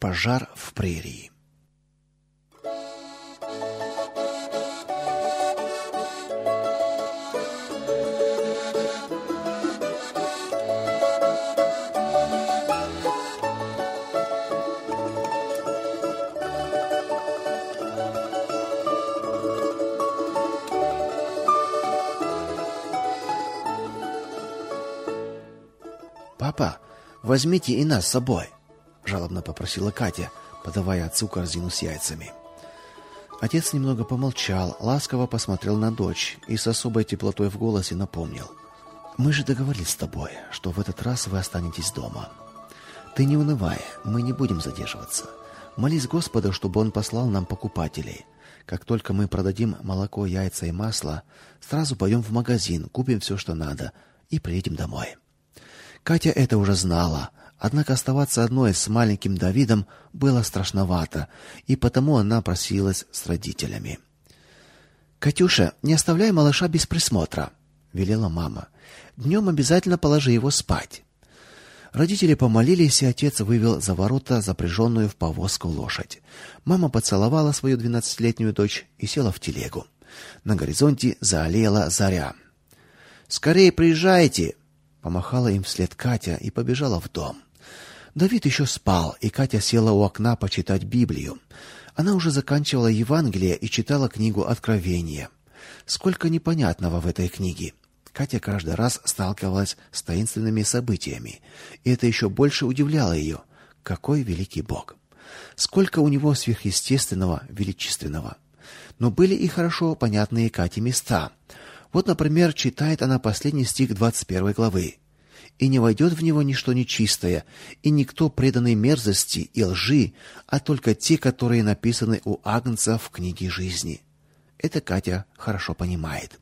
Пожар в прерии. «Папа, возьмите и нас с собой», — жалобно попросила Катя, подавая отцу корзину с яйцами. Отец немного помолчал, ласково посмотрел на дочь и с особой теплотой в голосе напомнил: «Мы же договорились с тобой, что в этот раз вы останетесь дома. Ты не унывай, мы не будем задерживаться. Молись Господу, чтобы Он послал нам покупателей. Как только мы продадим молоко, яйца и масло, сразу пойдем в магазин, купим все, что надо, и приедем домой». Катя это уже знала, однако оставаться одной с маленьким Давидом было страшновато, и потому она просилась с родителями. «Катюша, не оставляй малыша без присмотра», — велела мама. «Днем обязательно положи его спать». Родители помолились, и отец вывел за ворота запряженную в повозку лошадь. Мама поцеловала свою 12-летнюю дочь и села в телегу. На горизонте заалела заря. «Скорее приезжайте!» Помахала им вслед Катя и побежала в дом. Давид еще спал, и Катя села у окна почитать Библию. Она уже заканчивала Евангелие и читала книгу Откровения. Сколько непонятного в этой книге. Катя каждый раз сталкивалась с таинственными событиями, и это еще больше удивляло ее. Какой великий Бог! Сколько у него сверхъестественного, величественного! Но были и хорошо понятные Кате места. Вот, например, читает она последний стих 21 главы. «И не войдет в него ничто нечистое, и никто преданный мерзости и лжи, а только те, которые написаны у Агнца в книге жизни». Это Катя хорошо понимает.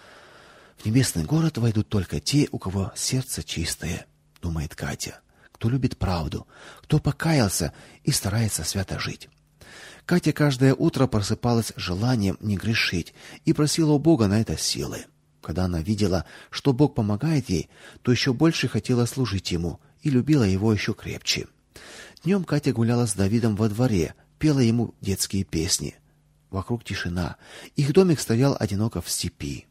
«В небесный город войдут только те, у кого сердце чистое», — думает Катя, «кто любит правду, кто покаялся и старается свято жить». Катя каждое утро просыпалась с желанием не грешить и просила у Бога на это силы. Когда она видела, что Бог помогает ей, то еще больше хотела служить Ему и любила Его еще крепче. Днем Катя гуляла с Давидом во дворе, пела ему детские песни. Вокруг тишина. Их домик стоял одиноко в степи.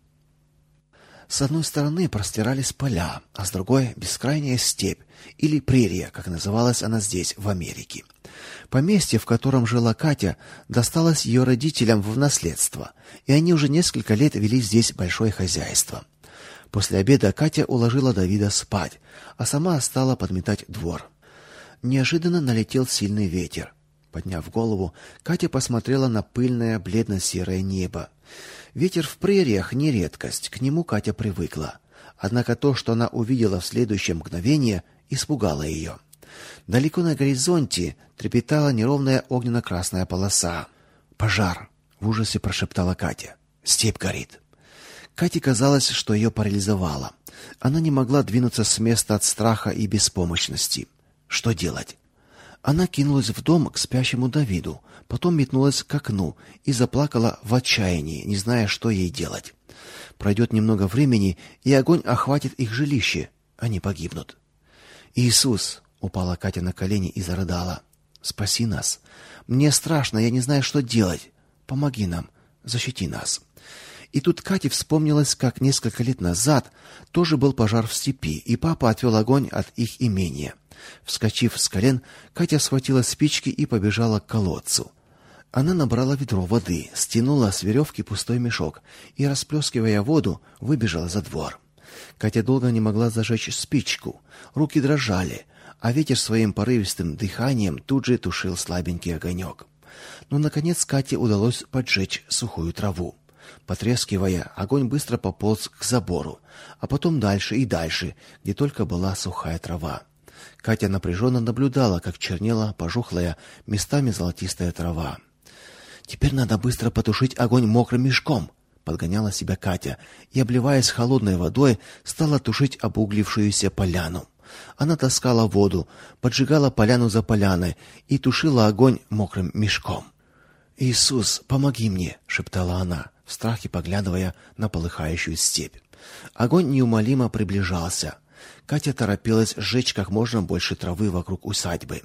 С одной стороны простирались поля, а с другой — бескрайняя степь, или прерия, как называлась она здесь, в Америке. Поместье, в котором жила Катя, досталось ее родителям в наследство, и они уже несколько лет вели здесь большое хозяйство. После обеда Катя уложила Давида спать, а сама стала подметать двор. Неожиданно налетел сильный ветер. Подняв голову, Катя посмотрела на пыльное бледно-серое небо. Ветер в прериях не редкость, к нему Катя привыкла. Однако то, что она увидела в следующее мгновение, испугало ее. Далеко на горизонте трепетала неровная огненно-красная полоса. «Пожар!» — в ужасе прошептала Катя. «Степь горит!» Кате казалось, что ее парализовало. Она не могла двинуться с места от страха и беспомощности. Что делать? Она кинулась в дом к спящему Давиду, потом метнулась к окну и заплакала в отчаянии, не зная, что ей делать. Пройдет немного времени, и огонь охватит их жилище. Они погибнут. «Иисус!» — упала Катя на колени и зарыдала. «Спаси нас! Мне страшно, я не знаю, что делать. Помоги нам, защити нас!» И тут Кате вспомнилось, как несколько лет назад тоже был пожар в степи, и папа отвел огонь от их имения. Вскочив с колен, Катя схватила спички и побежала к колодцу. Она набрала ведро воды, стянула с веревки пустой мешок и, расплескивая воду, выбежала за двор. Катя долго не могла зажечь спичку, руки дрожали, а ветер своим порывистым дыханием тут же тушил слабенький огонек. Но, наконец, Кате удалось поджечь сухую траву. Потрескивая, огонь быстро пополз к забору, а потом дальше и дальше, где только была сухая трава. Катя напряженно наблюдала, как чернела пожухлая, местами золотистая трава. «Теперь надо быстро потушить огонь мокрым мешком», — подгоняла себя Катя, и, обливаясь холодной водой, стала тушить обуглившуюся поляну. Она таскала воду, поджигала поляну за поляной и тушила огонь мокрым мешком. «Иисус, помоги мне!» — шептала она, в страхе поглядывая на полыхающую степь. Огонь неумолимо приближался. Катя торопилась сжечь как можно больше травы вокруг усадьбы.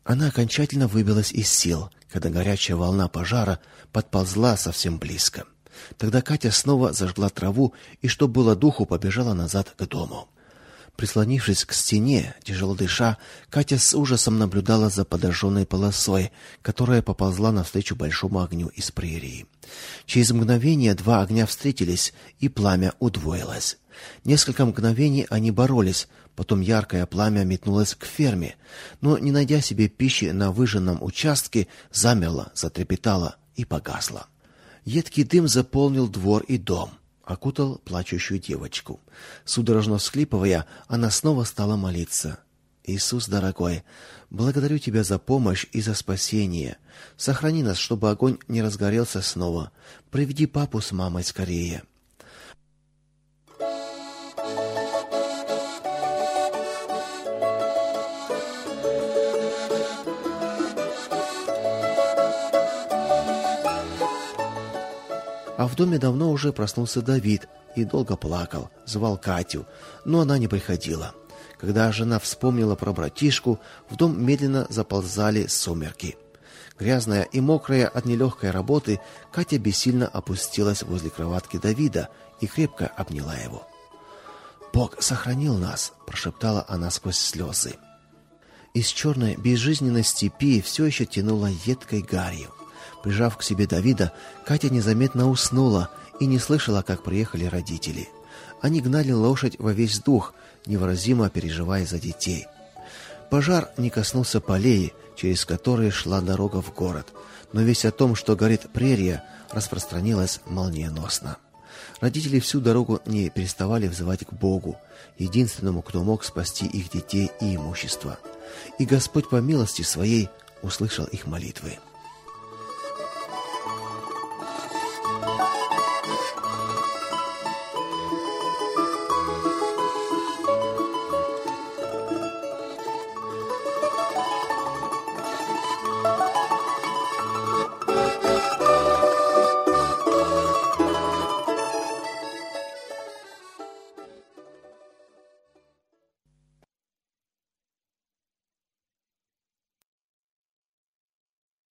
Она окончательно выбилась из сил, когда горячая волна пожара подползла совсем близко. Тогда Катя снова зажгла траву и, что было духу, побежала назад к дому. Прислонившись к стене, тяжело дыша, Катя с ужасом наблюдала за подожженной полосой, которая поползла навстречу большому огню из прерии. Через мгновение два огня встретились, и пламя удвоилось. Несколько мгновений они боролись, потом яркое пламя метнулось к ферме, но, не найдя себе пищи на выжженном участке, замерло, затрепетало и погасло. Едкий дым заполнил двор и дом, окутал плачущую девочку. Судорожно всхлипывая, она снова стала молиться. «Иисус, дорогой, благодарю Тебя за помощь и за спасение. Сохрани нас, чтобы огонь не разгорелся снова. Приведи папу с мамой скорее». А в доме давно уже проснулся Давид и долго плакал, звал Катю, но она не приходила. Когда жена вспомнила про братишку, в дом медленно заползали сумерки. Грязная и мокрая от нелегкой работы, Катя бессильно опустилась возле кроватки Давида и крепко обняла его. «Бог сохранил нас», – прошептала она сквозь слезы. Из черной безжизненной степи все еще тянуло едкой гарью. Прижав к себе Давида, Катя незаметно уснула и не слышала, как приехали родители. Они гнали лошадь во весь дух, невыразимо переживая за детей. Пожар не коснулся полей, через которые шла дорога в город, но весть о том, что горит прерия, распространилась молниеносно. Родители всю дорогу не переставали взывать к Богу, единственному, кто мог спасти их детей и имущество. И Господь по милости своей услышал их молитвы.